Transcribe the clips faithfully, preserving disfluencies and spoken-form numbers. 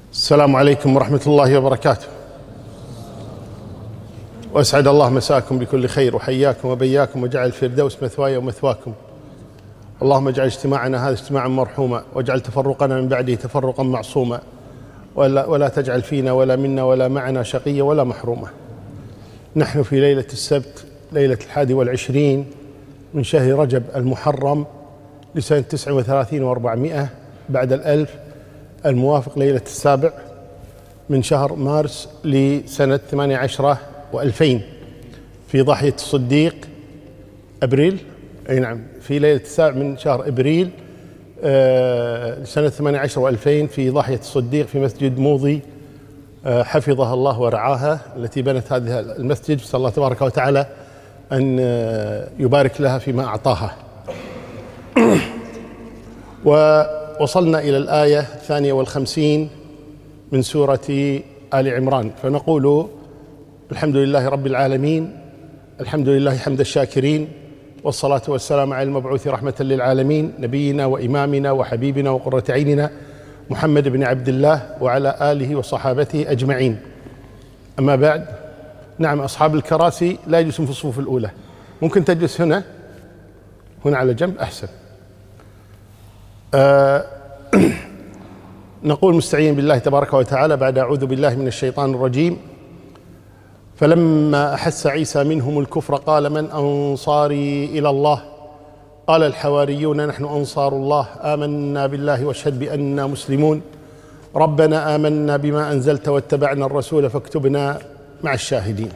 السلام عليكم ورحمة الله وبركاته، وأسعد الله مساكم بكل خير، وحياكم وبياكم، وجعل الفردوس مثواي ومثواكم. اللهم اجعل اجتماعنا هذا اجتماعا مرحوما، واجعل تفرقنا من بعده تفرقا معصوما، ولا, ولا تجعل فينا ولا منا ولا معنا شقيا ولا محروما. نحن في ليلة السبت، ليلة الحادي والعشرين من شهر رجب المحرم لسنة تسع وثلاثين وأربعمائة بعد الألف، الموافق ليلة السابع من شهر مارس لسنة ثمانية عشر وألفين في ضاحية الصديق أبريل، أي نعم، في ليلة السابع من شهر أبريل آه سنة ثمانية عشر وألفين في ضاحية الصديق في مسجد موضي آه حفظها الله ورعاها، التي بنت هذا المسجد. صلى الله تبارك وتعالى أن آه يبارك لها فيما أعطاها. ووصلنا إلى الآية الثانية والخمسين من سورة آل عمران، فنقول الحمد لله رب العالمين، الحمد لله حمد الشاكرين، والصلاة والسلام على المبعوث رحمة للعالمين، نبينا وإمامنا وحبيبنا وقرة عيننا محمد بن عبد الله وعلى آله وصحابته أجمعين. أما بعد، نعم، أصحاب الكراسي لا يجلسون في الصفوف الأولى، ممكن تجلس هنا هنا على جنب أحسن. آه نقول مستعين بالله تبارك وتعالى بعد أعوذ بالله من الشيطان الرجيم: فلما أحس عيسى منهم الكفر قال من أنصاري إلى الله قال الحواريون نحن أنصار الله آمنا بالله واشهد بأننا مسلمون ربنا آمنا بما أنزلت واتبعنا الرسول فاكتبنا مع الشاهدين.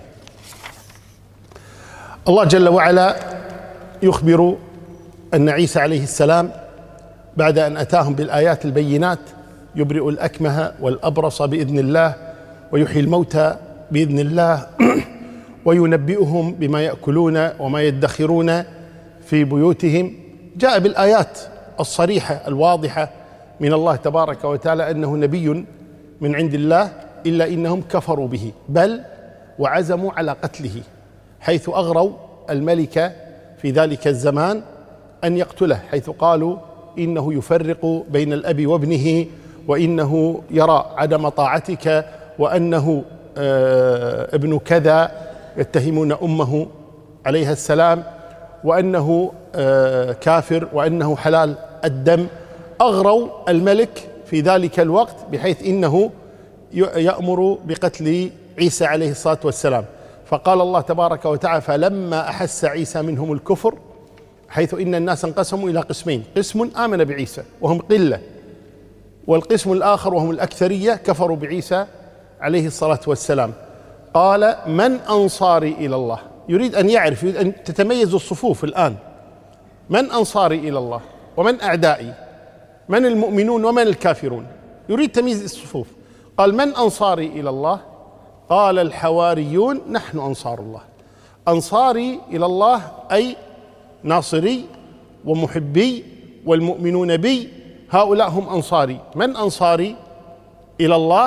الله جل وعلا يخبر أن عيسى عليه السلام بعد أن أتاهم بالآيات البينات يبرئ الأكمه والأبرص بإذن الله، ويحيي الموتى بإذن الله، وينبئهم بما يأكلون وما يدخرون في بيوتهم، جاء بالآيات الصريحة الواضحة من الله تبارك وتعالى أنه نبي من عند الله، إلا إنهم كفروا به، بل وعزموا على قتله، حيث أغروا الملك في ذلك الزمان أن يقتله، حيث قالوا إنه يفرق بين الأب وابنه، وإنه يرى عدم طاعتك، وأنه آه ابن كذا، يتهمون أمه عليها السلام، وأنه آه كافر، وأنه حلال الدم. أغروا الملك في ذلك الوقت بحيث إنه يأمر بقتل عيسى عليه الصلاة والسلام. فقال الله تبارك وتعالى: فلما أحس عيسى منهم الكفر، حيث إن الناس انقسموا إلى قسمين: قسم آمن بعيسى وهم قلة، والقسم الآخر وهم الأكثرية كفروا بعيسى عليه الصلاة والسلام. قال من أنصاري إلى الله، يريد أن يعرف، يريد أن تتميز الصفوف الآن، من أنصاري إلى الله ومن أعدائي، من المؤمنون ومن الكافرون، يريد تمييز الصفوف. قال من أنصاري إلى الله قال الحواريون نحن أنصار الله. أنصاري إلى الله أي ناصري ومحبي والمؤمنون بي، هؤلاء هم أنصاري. من أنصاري إلى الله؟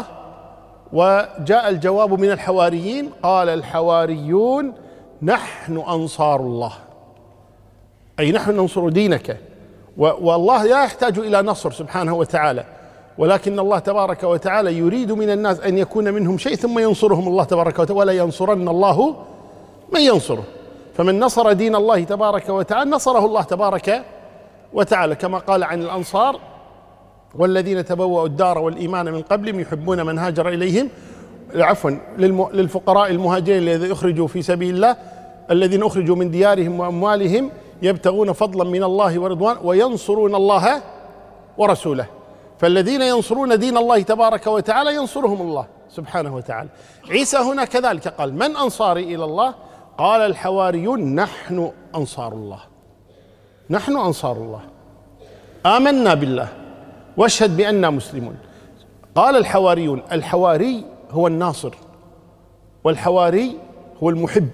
وجاء الجواب من الحواريين، قال الحواريون نحن أنصار الله، أي نحن ننصر دينك. والله لا يحتاج إلى نصر سبحانه وتعالى، ولكن الله تبارك وتعالى يريد من الناس أن يكون منهم شيء ثم ينصرهم الله تبارك وتعالى: ولا ينصرن الله من ينصره. فمن نصر دين الله تبارك وتعالى نصره الله تبارك وتعالى، كما قال عن الأنصار: والذين تبوأوا الدار والإيمان من قبلهم يحبون من هاجر إليهم، عفوا للفقراء المهاجرين الذين أخرجوا في سبيل الله، الذين أخرجوا من ديارهم وأموالهم يبتغون فضلا من الله ورضوان وينصرون الله ورسوله. فالذين ينصرون دين الله تبارك وتعالى ينصرهم الله سبحانه وتعالى. عيسى هنا كذلك قال من أنصاري إلى الله قال الحواريون نحن أنصار الله، نحن أنصار الله آمنا بالله واشهد بأننا مسلمون. قال الحواريون، الحواري هو الناصر، والحواري هو المحب،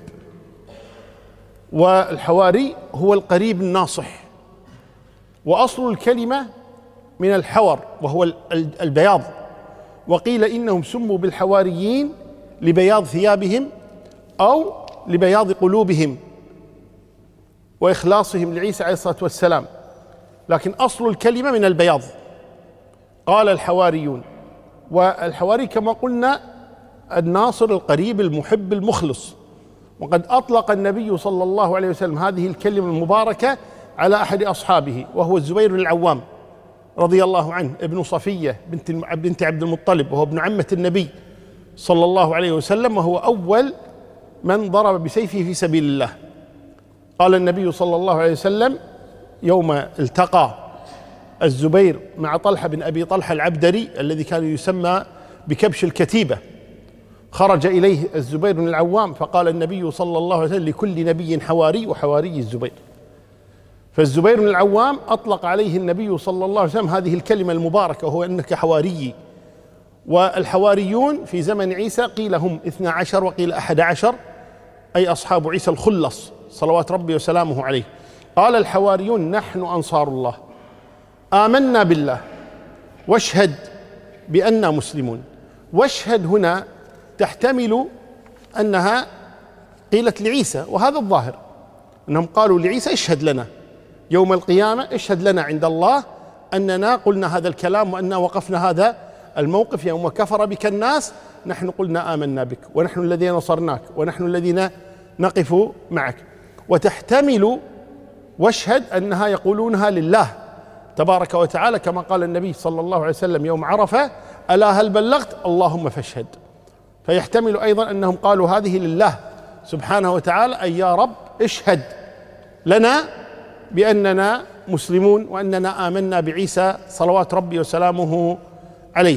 والحواري هو القريب الناصح. وأصل الكلمة من الحور وهو البياض، وقيل إنهم سموا بالحواريين لبياض ثيابهم أو لبياض قلوبهم وإخلاصهم لعيسى عليه الصلاة والسلام، لكن أصل الكلمة من البياض. قال الحواريون والحواري كما قلنا الناصر القريب المحب المخلص. وقد أطلق النبي صلى الله عليه وسلم هذه الكلمة المباركة على أحد أصحابه وهو الزبير بن العوام رضي الله عنه، ابن صفية بنت بنت عبد المطلب، وهو ابن عمة النبي صلى الله عليه وسلم، وهو أول من ضرب بسيفه في سبيل الله. قال النبي صلى الله عليه وسلم يوم التقى الزبير مع طلحة بن أبي طلحة العبدري الذي كان يسمى بكبش الكتيبة، خرج إليه الزبير بن العوام فقال النبي صلى الله عليه وسلم لكل نبي حواري وحواري الزبير. فالزبير بن العوام أطلق عليه النبي صلى الله عليه وسلم هذه الكلمة المباركة، وهو أنك حواري. والحواريون في زمن عيسى قيل هم اثنا عشر وقيل أحد عشر، أي أصحاب عيسى الخلص صلوات ربي وسلامه عليه. قال الحواريون نحن أنصار الله آمنا بالله واشهد بأننا مسلمون. واشهد هنا تحتمل أنها قيلت لعيسى، وهذا الظاهر أنهم قالوا لعيسى اشهد لنا يوم القيامة، اشهد لنا عند الله أننا قلنا هذا الكلام وأننا وقفنا هذا الموقف يوم كفر بك الناس، نحن قلنا آمنا بك ونحن الذين نصرناك ونحن الذين نقف معك. وتحتمل واشهد أنها يقولونها لله تبارك وتعالى كما قال النبي صلى الله عليه وسلم يوم عرفة ألا هل بلغت اللهم فاشهد. فيحتمل أيضا أنهم قالوا هذه لله سبحانه وتعالى، أي يا رب اشهد لنا بأننا مسلمون وأننا آمنا بعيسى صلوات ربي وسلامه عليه.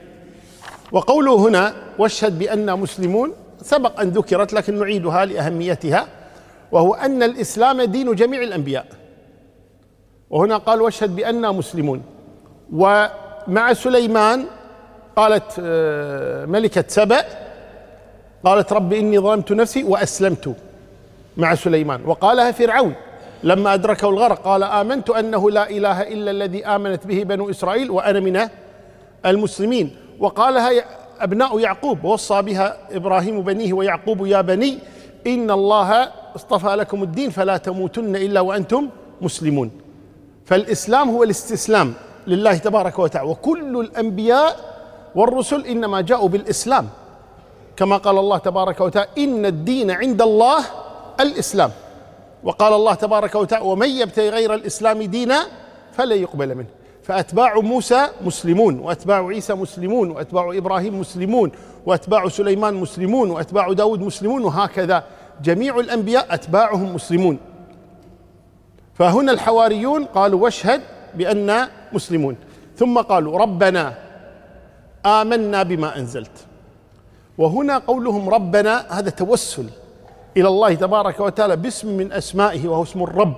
وقوله هنا واشهد بأننا مسلمون سبق أن ذكرت لكن نعيدها لأهميتها، وهو أن الإسلام دين جميع الأنبياء، وهنا قال واشهد بأننا مسلمون. ومع سليمان قالت ملكة سبأ قالت رب إني ظلمت نفسي وأسلمت مع سليمان. وقالها فرعون لما أدركه الغرق قال آمنت أنه لا إله إلا الذي آمنت به بنو إسرائيل وأنا من المسلمين. وقالها أبناء يعقوب ووصى بها إبراهيم بنيه ويعقوب يا بني إن الله اصطفى لكم الدين فلا تموتن إلا وأنتم مسلمون. فالإسلام هو الاستسلام لله تبارك وتعالى، وكل الأنبياء والرسل إنما جاءوا بالإسلام كما قال الله تبارك وتعالى إن الدين عند الله الإسلام. وقال الله تبارك وتعالى ومن يبتغي غير الإسلام دينا فلن يقبل منه. فأتباع موسى مسلمون، وأتباع عيسى مسلمون، وأتباع إبراهيم مسلمون، وأتباع سليمان مسلمون، وأتباع داود مسلمون، وهكذا جميع الأنبياء أتباعهم مسلمون. فهنا الحواريون قالوا واشهد بأننا مسلمون، ثم قالوا ربنا آمنا بما أنزلت. وهنا قولهم ربنا هذا توسل إلى الله تبارك وتعالى باسم من أسمائه وهو اسم الرب.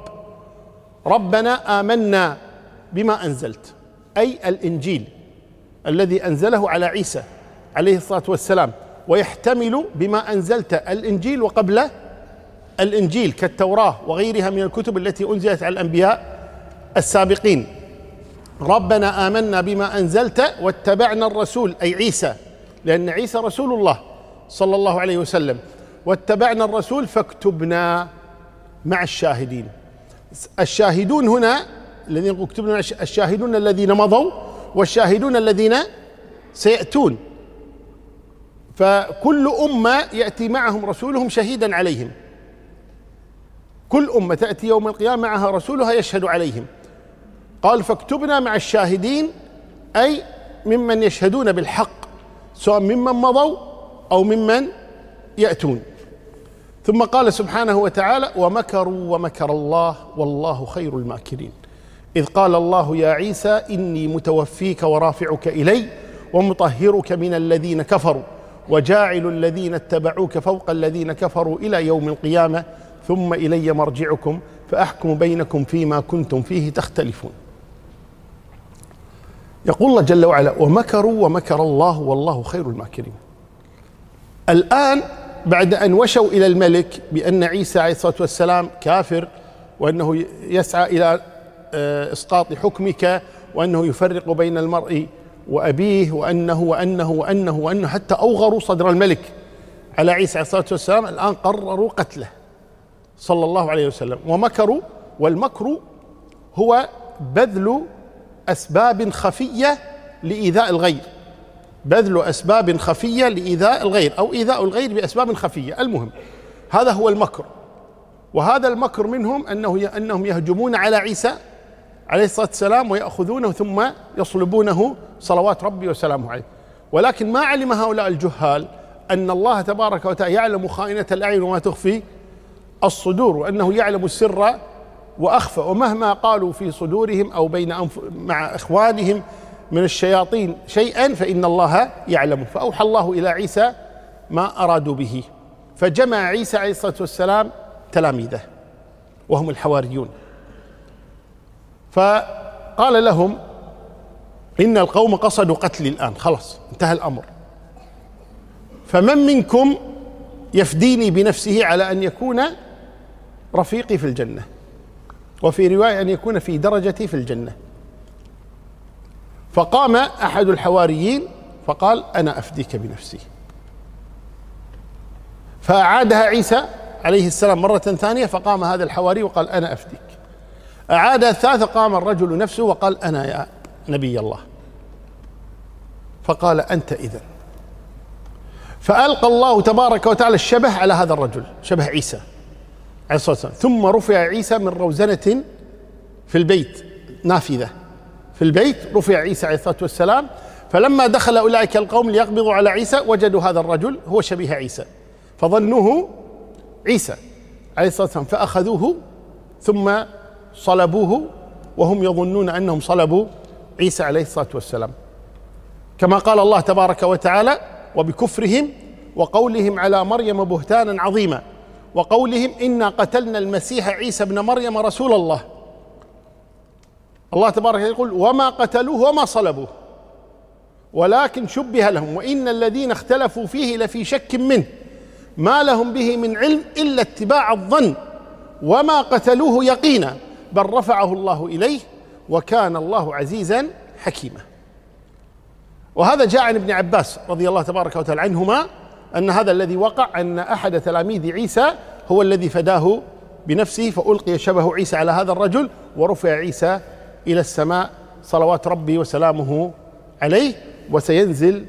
ربنا آمنا بما أنزلت أي الإنجيل الذي أنزله على عيسى عليه الصلاة والسلام، ويحتمل بما أنزلت الإنجيل وقبل الإنجيل كالتوراة وغيرها من الكتب التي أنزلت على الأنبياء السابقين. ربنا آمنا بما أنزلت واتبعنا الرسول أي عيسى، لأن عيسى رسول الله صلى الله عليه وسلم، واتبعنا الرسول فاكتبنا مع الشاهدين. الشاهدون هنا الذين اكتبنا مع الشاهدون الذين مضوا والشاهدون الذين سيأتون، فكل أمة يأتي معهم رسولهم شهيدا عليهم، كل أمة تأتي يوم القيامة معها رسولها يشهد عليهم. قال فاكتبنا مع الشاهدين أي ممن يشهدون بالحق سواء ممن مضوا أو ممن يأتون. ثم قال سبحانه وتعالى ومكروا ومكر الله والله خير الماكرين، إذ قال الله يا عيسى إني متوفيك ورافعك إلي ومطهرك من الذين كفروا وجاعل الذين اتبعوك فوق الذين كفروا إلى يوم القيامة ثم إلي مرجعكم فأحكم بينكم فيما كنتم فيه تختلفون. يقول الله جل وعلا ومكروا ومكر الله والله خير الماكرين. الآن بعد أن وشوا إلى الملك بأن عيسى عليه الصلاة والسلام كافر وأنه يسعى إلى إسقاط حكمك وأنه يفرق بين المرء وأبيه وأنه وأنه وأنه وأنه حتى أوغروا صدر الملك على عيسى عليه الصلاة والسلام، الآن قرروا قتله صلى الله عليه وسلم. ومكروا، والمكر هو بذل أسباب خفية لإيذاء الغير بذل أسباب خفية لإيذاء الغير أو إيذاء الغير بأسباب خفية. المهم هذا هو المكر، وهذا المكر منهم أنه أنهم يهجمون على عيسى عليه الصلاة والسلام ويأخذونه ثم يصلبونه صلوات ربي وسلامه عليه. ولكن ما علم هؤلاء الجهال أن الله تبارك وتعالى يعلم خائنة الأعين وما تخفي الصدور، وأنه يعلم السر وأخفى، ومهما قالوا في صدورهم أو بين أنف مع إخوانهم من الشياطين شيئا فإن الله يعلمه. فأوحى الله إلى عيسى ما أرادوا به، فجمع عيسى عليه الصلاة والسلام تلاميذه وهم الحواريون، فقال لهم إن القوم قصدوا قتلي الآن، خلاص انتهى الأمر، فمن منكم يفديني بنفسه على أن يكون رفيقي في الجنة، وفي رواية أن يكون في درجتي في الجنة. فقام أحد الحواريين فقال أنا أفديك بنفسي، فأعادها عيسى عليه السلام مرة ثانية، فقام هذا الحواري وقال أنا أفديك. أعاد الثالثة، قام الرجل نفسه وقال أنا يا نبي الله، فقال أنت إذن. فألقى الله تبارك وتعالى الشبه على هذا الرجل، شبه عيسى عليه الصلاة والسلام، ثم رفع عيسى من روزنة في البيت، نافذة في البيت، رفع عيسى عليه الصلاة والسلام. فلما دخل أولئك القوم ليقبضوا على عيسى وجدوا هذا الرجل هو شبيه عيسى، فظنوه عيسى عليه الصلاة والسلام، فأخذوه ثم صلبوه وهم يظنون أنهم صلبوا عيسى عليه الصلاة والسلام، كما قال الله تبارك وتعالى وبكفرهم وقولهم على مريم بهتانا عظيما، وقولهم إنا قتلنا المسيح عيسى ابن مريم رسول الله. الله تبارك يقول وما قتلوه وما صلبوه ولكن شبه لهم وإن الذين اختلفوا فيه لفي شك منه ما لهم به من علم إلا اتباع الظن وما قتلوه يقينا بل رفعه الله إليه وكان الله عزيزا حكيما. وهذا جاء عن ابن عباس رضي الله تبارك وتعالى عنهما أن هذا الذي وقع أن أحد تلاميذ عيسى هو الذي فداه بنفسه، فألقي شبه عيسى على هذا الرجل ورفع عيسى إلى السماء صلوات ربي وسلامه عليه، وسينزل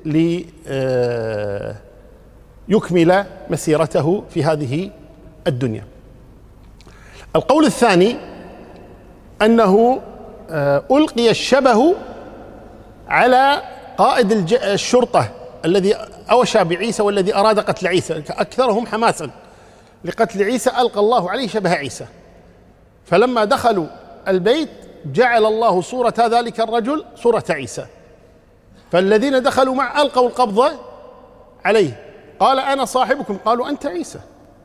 ليكمل مسيرته في هذه الدنيا. القول الثاني أنه ألقي الشبه على قائد الشرطة الذي أوشى بعيسى والذي أراد قتل عيسى، أكثرهم حماسا لقتل عيسى ألقى الله عليه شبه عيسى، فلما دخلوا البيت جعل الله صورة ذلك الرجل صورة عيسى، فالذين دخلوا معه ألقوا القبضة عليه، قال أنا صاحبكم، قالوا أنت عيسى،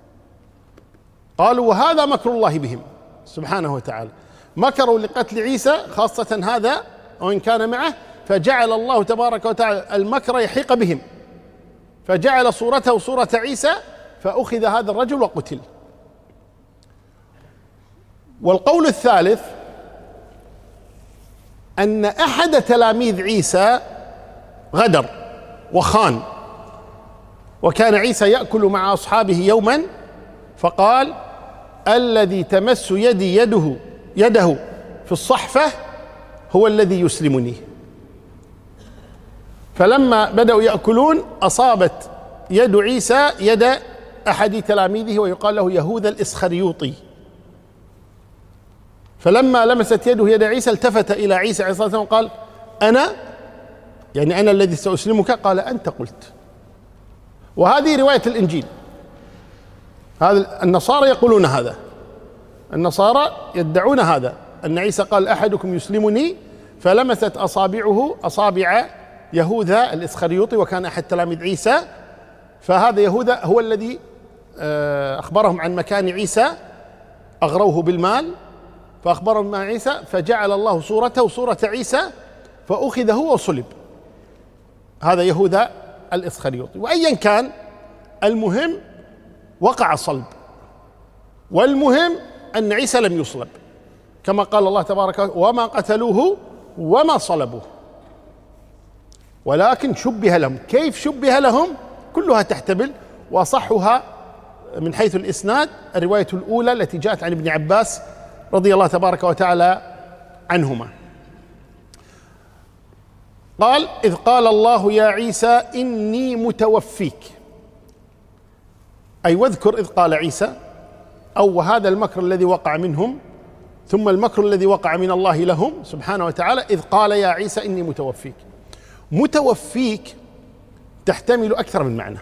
قالوا وهذا مكر الله بهم سبحانه وتعالى، مكروا لقتل عيسى خاصة هذا وإن كان معه، فجعل الله تبارك وتعالى المكر يحيق بهم، فجعل صورته صورة عيسى، فأخذ هذا الرجل وقتل. والقول الثالث أن أحد تلاميذ عيسى غدر وخان، وكان عيسى يأكل مع أصحابه يوما فقال الذي تمس يدي يده يده في الصحفة هو الذي يسلمني، فلما بدأوا يأكلون أصابت يد عيسى يد أحد تلاميذه ويقال له يهوذا الإسخريوطي، فلما لمست يده يد عيسى التفت إلى عيسى عليه الصلاة والسلام وقال أنا يعني أنا الذي سأسلمك، قال أنت قلت. وهذه رواية الإنجيل، هذا النصارى يقولون هذا، النصارى يدعون هذا أن عيسى قال أحدكم يسلمني، فلمست أصابعه أصابع يهوذا الإسخريوطي وكان أحد تلاميذ عيسى، فهذا يهوذا هو الذي أخبرهم عن مكان عيسى، أغروه بالمال فأخبرهم عن عيسى، فجعل الله صورته صورة عيسى فأخذ هو وصلب، هذا يهوذا الإسخريوطي. وأيا كان المهم وقع صلب، والمهم أن عيسى لم يصلب كما قال الله تبارك وتعالى وما قتلوه وما صلبوه ولكن شبه لهم. كيف شبه لهم؟ كلها تحتمل، وصحها من حيث الإسناد الرواية الأولى التي جاءت عن ابن عباس رضي الله تبارك وتعالى عنهما. قال: إذ قال الله يا عيسى إني متوفيك، أي واذكر إذ قال عيسى، أو هذا المكر الذي وقع منهم ثم المكر الذي وقع من الله لهم سبحانه وتعالى. إذ قال يا عيسى إني متوفيك. متوفيك تحتمل أكثر من معنى.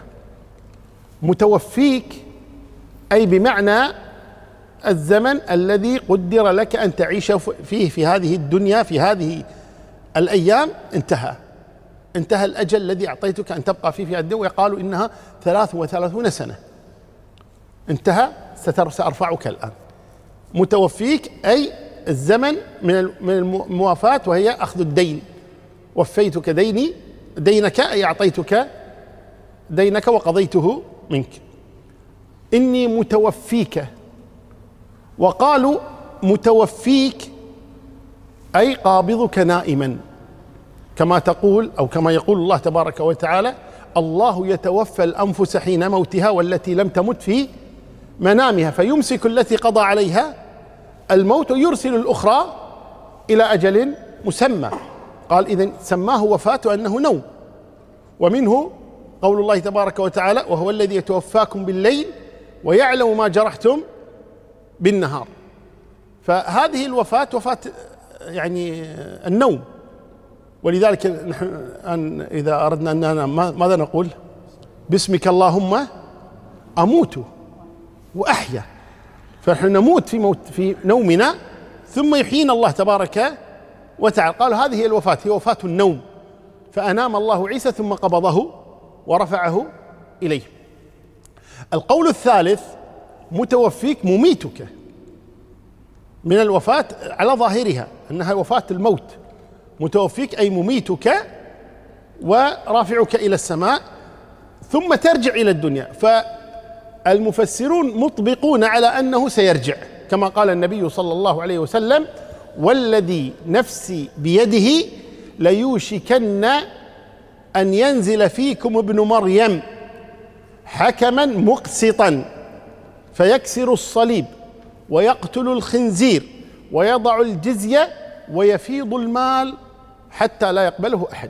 متوفيك أي بمعنى الزمن الذي قدر لك أن تعيش فيه في هذه الدنيا، في هذه الأيام انتهى انتهى الأجل الذي أعطيتك أن تبقى فيه في الدنيا، ويقال إنها ثلاث وثلاثون سنة، انتهى، سأرفعك الآن. متوفيك أي الزمن من من الموافاة، وهي أخذ الدين. وفيتك ديني دينك أي أعطيتك دينك وقضيته منك. إني متوفيك. وقالوا متوفيك أي قابضك نائما، كما تقول أو كما يقول الله تبارك وتعالى: الله يتوفى الأنفس حين موتها والتي لم تمت في منامها فيمسك التي قضى عليها الموت ويرسل الأخرى إلى أجل مسمى. قال إذن سماه وفاة أنه نوم. ومنه قول الله تبارك وتعالى: وهو الذي يتوفاكم بالليل ويعلم ما جرحتم بالنهار. فهذه الوفاة وفاة يعني النوم. ولذلك نحن إذا أردنا أن ننام ماذا نقول؟ باسمك اللهم أموت وأحيا. فنحن نموت في موت في نومنا ثم يحيينا الله تبارك وتعالى. قال هذه هي الوفاة، هي وفاة النوم. فأنام الله عيسى ثم قبضه ورفعه إليه. القول الثالث: متوفيك مميتك، من الوفاة على ظاهرها أنها وفاة الموت. متوفيك أي مميتك ورافعك إلى السماء ثم ترجع إلى الدنيا. فالمفسرون مطبقون على أنه سيرجع، كما قال النبي صلى الله عليه وسلم: والذي نفسي بيده ليوشكن أن ينزل فيكم ابن مريم حكما مقسطا فيكسر الصليب ويقتل الخنزير ويضع الجزية ويفيض المال حتى لا يقبله أحد.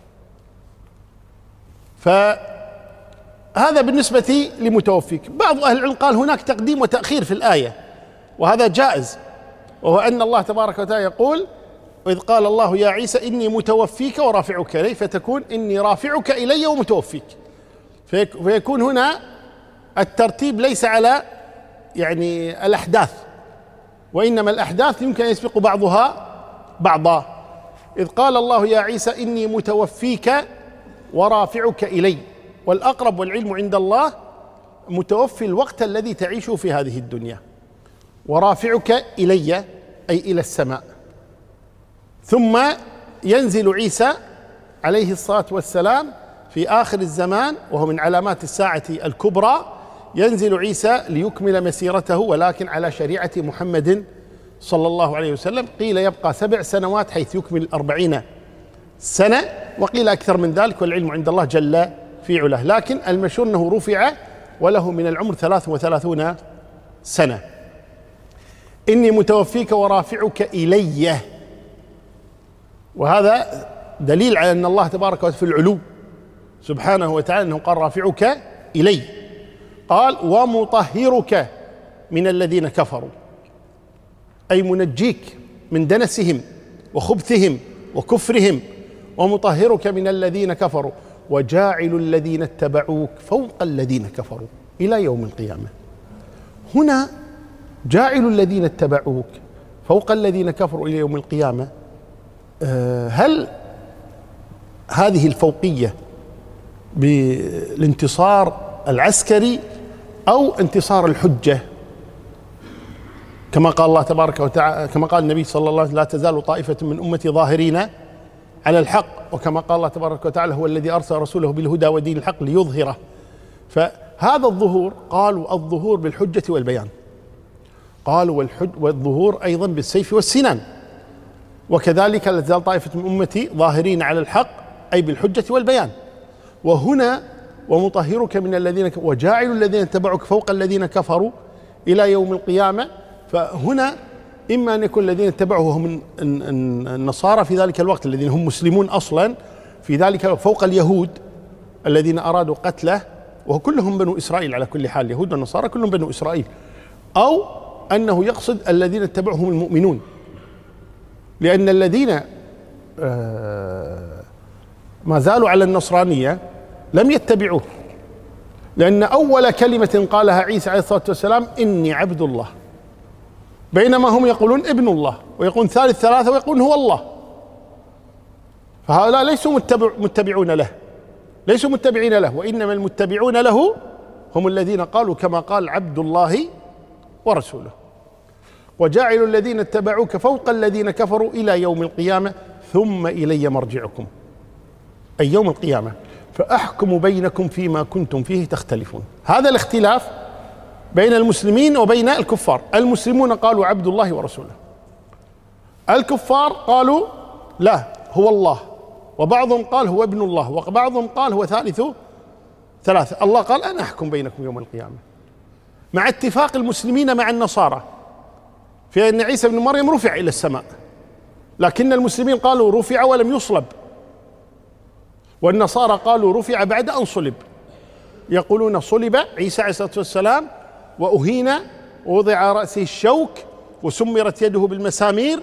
فهذا بالنسبة لمتوفيك. بعض أهل العلم قال هناك تقديم وتأخير في الآية، وهذا جائز، وهو أن الله تبارك وتعالى يقول: وإذ قال الله يا عيسى إني متوفيك ورافعك إلي، فتكون إني رافعك إلي ومتوفيك. فيكون هنا الترتيب ليس على يعني الأحداث، وإنما الأحداث يمكن أن يسبق بعضها بعضا. إذ قال الله يا عيسى إني متوفيك ورافعك إلي، والأقرب والعلم عند الله متوفي الوقت الذي تعيشه في هذه الدنيا، ورافعك إلي أي إلى السماء. ثم ينزل عيسى عليه الصلاة والسلام في آخر الزمان، وهو من علامات الساعة الكبرى. ينزل عيسى ليكمل مسيرته، ولكن على شريعة محمد صلى الله عليه وسلم. قيل يبقى سبع سنوات حيث يكمل أربعين سنة، وقيل أكثر من ذلك، والعلم عند الله جل في علاه. لكن المشهور أنه رفع وله من العمر ثلاث وثلاثون سنة. إني متوفيك ورافعك إلي، وهذا دليل على أن الله تبارك وتعالى في العلو سبحانه وتعالى، أنه قال رافعك إلي. قال ومطهرك من الذين كفروا، أي منجيك من دنسهم وخبثهم وكفرهم، ومطهرك من الذين كفروا، وجاعل الذين اتبعوك فوق الذين كفروا إلى يوم القيامة. هنا جاعل الذين اتبعوك فوق الذين كفروا إلى يوم القيامة، هل هذه الفوقية بالانتصار العسكري أو انتصار الحجة؟ كما قال الله تبارك وتعالى، كما قال النبي صلى الله عليه وسلم: لا تزال طائفة من أمتي ظاهرين على الحق. وكما قال الله تبارك وتعالى: هو الذي أرسل رسوله بالهدى ودين الحق ليظهره. فهذا الظهور، قالوا الظهور بالحجة والبيان، قالوا والحج والظهور أيضا بالسيف والسنان. وكذلك لا تزال طائفة من أمتي ظاهرين على الحق، أي بالحجة والبيان. وهنا ومطهرك من الذين كفروا وجاعل الذين اتبعوك فوق الذين كفروا إلى يوم القيامة. فهنا إما أن يكون الذين اتبعوه هم النصارى في ذلك الوقت الذين هم مسلمون أصلا في ذلك الوقت فوق اليهود الذين أرادوا قتله، وهو كلهم بنو إسرائيل على كل حال، اليهود والنصارى كلهم بنو إسرائيل، أو أنه يقصد الذين اتبعهم المؤمنون، لأن الذين ما زالوا على النصرانية لم يتبعوه، لأن أول كلمة قالها عيسى عليه الصلاة والسلام إني عبد الله، بينما هم يقولون ابن الله ويقولون ثالث ثلاثة ويقولون هو الله. فهؤلاء ليسوا متبع متبعون له، ليسوا متبعين له، وإنما المتبعون له هم الذين قالوا كما قال عبد الله ورسوله. وجاعل الذين اتبعوك فوق الذين كفروا إلى يوم القيامة ثم إلي مرجعكم، أي يوم القيامة، فأحكم بينكم فيما كنتم فيه تختلفون. هذا الاختلاف بين المسلمين وبين الكفار. المسلمون قالوا عبد الله ورسوله، الكفار قالوا لا هو الله، وبعضهم قال هو ابن الله، وبعضهم قال هو ثالث ثلاثة. الله قال أنا أحكم بينكم يوم القيامة، مع اتفاق المسلمين مع النصارى في أن عيسى بن مريم رفع إلى السماء، لكن المسلمين قالوا رفع ولم يصلب، والنصارى قالوا رفع بعد أن صلب. يقولون صلب عيسى عليه الصلاة والسلام وأهين ووضع رأسه الشوك وسمرت يده بالمسامير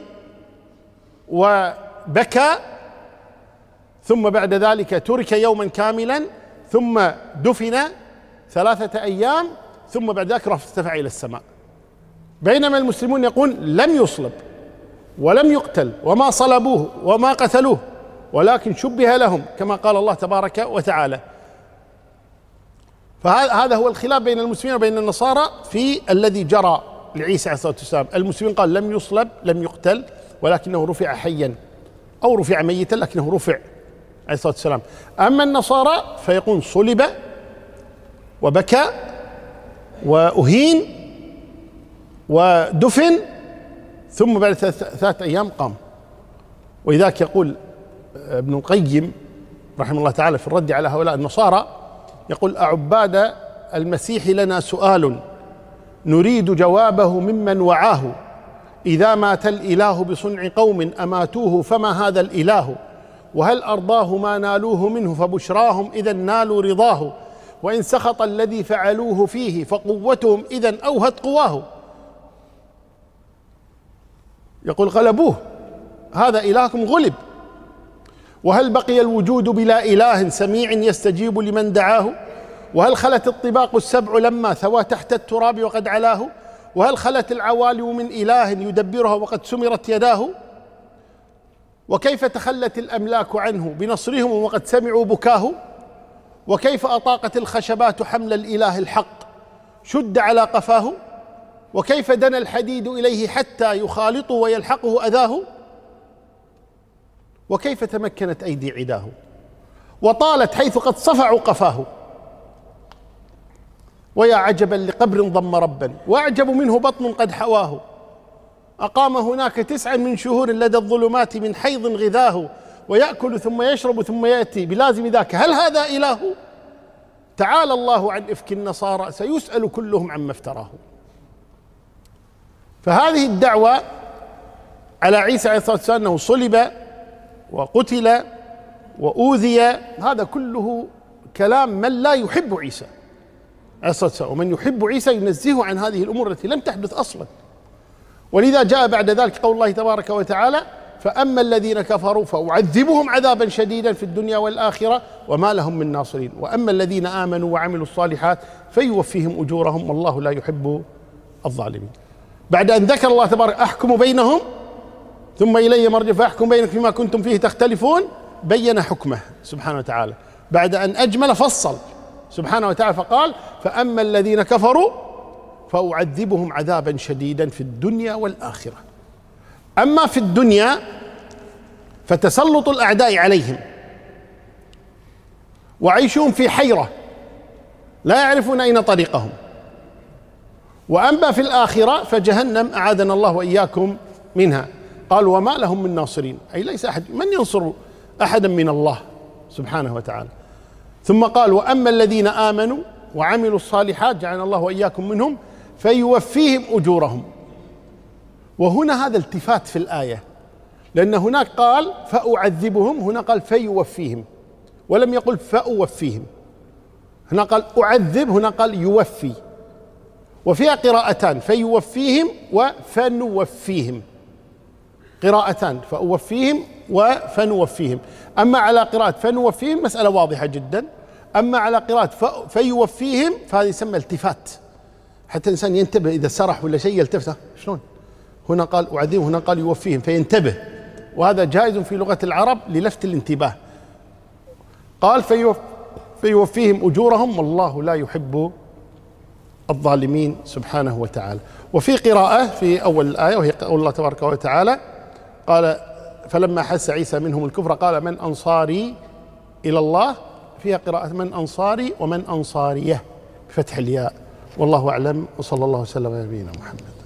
وبكى، ثم بعد ذلك ترك يوما كاملا، ثم دفن ثلاثة أيام، ثم بعد ذلك ارتفع إلى السماء. بينما المسلمون يقول لم يصلب ولم يقتل وما صلبوه وما قتلوه، ولكن شبه لهم كما قال الله تبارك وتعالى. فهذا هو الخلاف بين المسلمين وبين النصارى في الذي جرى لعيسى عليه الصلاة والسلام. المسلمين قال لم يصلب لم يقتل ولكنه رفع حيا، أو رفع ميتا لكنه رفع عليه الصلاة والسلام. أما النصارى فيقول صلب وبكى وأهين ودفن، ثم بعد ثلاثة أيام قام. ولذلك يقول ابن القيم رحمه الله تعالى في الرد على هؤلاء النصارى، يقول أعباد المسيح لنا سؤال نريد جوابه ممن وعاه، إذا مات الإله بصنع قوم أماتوه فما هذا الإله، وهل أرضاه ما نالوه منه فبشراهم إذا نالوا رضاه، وإن سخط الذي فعلوه فيه فقوتهم إذا أوهت قواه. يقول غلبوه، هذا إلهكم غلب، وهل بقي الوجود بلا إله سميع يستجيب لمن دعاه، وهل خلت الطباق السبع لما ثوى تحت التراب وقد علاه، وهل خلت العوالم من إله يدبرها وقد سمرت يداه، وكيف تخلت الأملاك عنه بنصرهم وقد سمعوا بكاه، وكيف أطاقت الخشبات حمل الإله الحق شد على قفاه، وكيف دنا الحديد إليه حتى يخالطه ويلحقه أذاه، وكيف تمكنت أيدي عداه وطالت حيث قد صفعوا قفاه، ويا عجبا لقبر ضم ربا وأعجب منه بطن قد حواه، أقام هناك تسعا من شهور لدى الظلمات من حيض غذاه، ويأكل ثم يشرب ثم يأتي بلازم ذاك، هل هذا إله؟ تعالى الله عن إفك النصارى سيسأل كلهم عما افتراه. فهذه الدعوة على عيسى عليه الصلاة والسلام أنه صلب وقتل وأوذي، هذا كله كلام من لا يحب عيسى عليه الصلاة والسلام، ومن يحب عيسى ينزهه عن هذه الأمور التي لم تحدث أصلا. ولذا جاء بعد ذلك قول الله تبارك وتعالى فأما الذين كفروا فأعذبهم عذابا شديدا في الدنيا والآخرة وما لهم من ناصرين، وأما الذين آمنوا وعملوا الصالحات فيوفيهم أجورهم والله لا يحب الظالمين. بعد أن ذكر الله تبارك أحكم بينهم ثم إلي مرجع فأحكم بينكم فيما كنتم فيه تختلفون، بين حكمه سبحانه وتعالى بعد أن أجمل فصل سبحانه وتعالى، فقال فأما الذين كفروا فأعذبهم عذابا شديدا في الدنيا والآخرة. أما في الدنيا فتسلط الأعداء عليهم وعيشهم في حيرة لا يعرفون أين طريقهم، وأما في الآخرة فجهنم أعاذنا الله وإياكم منها. قال وما لهم من ناصرين، أي ليس أحد من ينصر أحدا من الله سبحانه وتعالى. ثم قال وأما الذين آمنوا وعملوا الصالحات جعلنا الله وإياكم منهم فيوفيهم أجورهم. وهنا هذا التفات في الآية، لأن هناك قال فأعذبهم، هنا قال فيوفيهم، ولم يقل فأوفيهم. هنا قال أعذب، هنا قال يوفي، وفيها قراءتان فيوفيهم وفنوفيهم، قراءتان فأوفيهم وفنوفيهم. أما على قراءة فنوفيهم مسألة واضحة جدا، أما على قراءة فيوفيهم فهذا يسمى التفات، حتى الإنسان ينتبه إذا سرح ولا شيء يلتفت شلون، هنا قال أعذبهم هنا قال يوفيهم فينتبه، وهذا جائز في لغة العرب للفت الانتباه. قال فيوف فيوفيهم أجورهم والله لا يحب الظالمين سبحانه وتعالى. وفي قراءة في أول الآية وهي قول الله تبارك وتعالى قال فلما حس عيسى منهم الكفر قال من أنصاري إلى الله، فيها قراءة من أنصاري ومن أنصاريه بفتح الياء. والله أعلم، وصلى الله وسلم على نبينا محمد.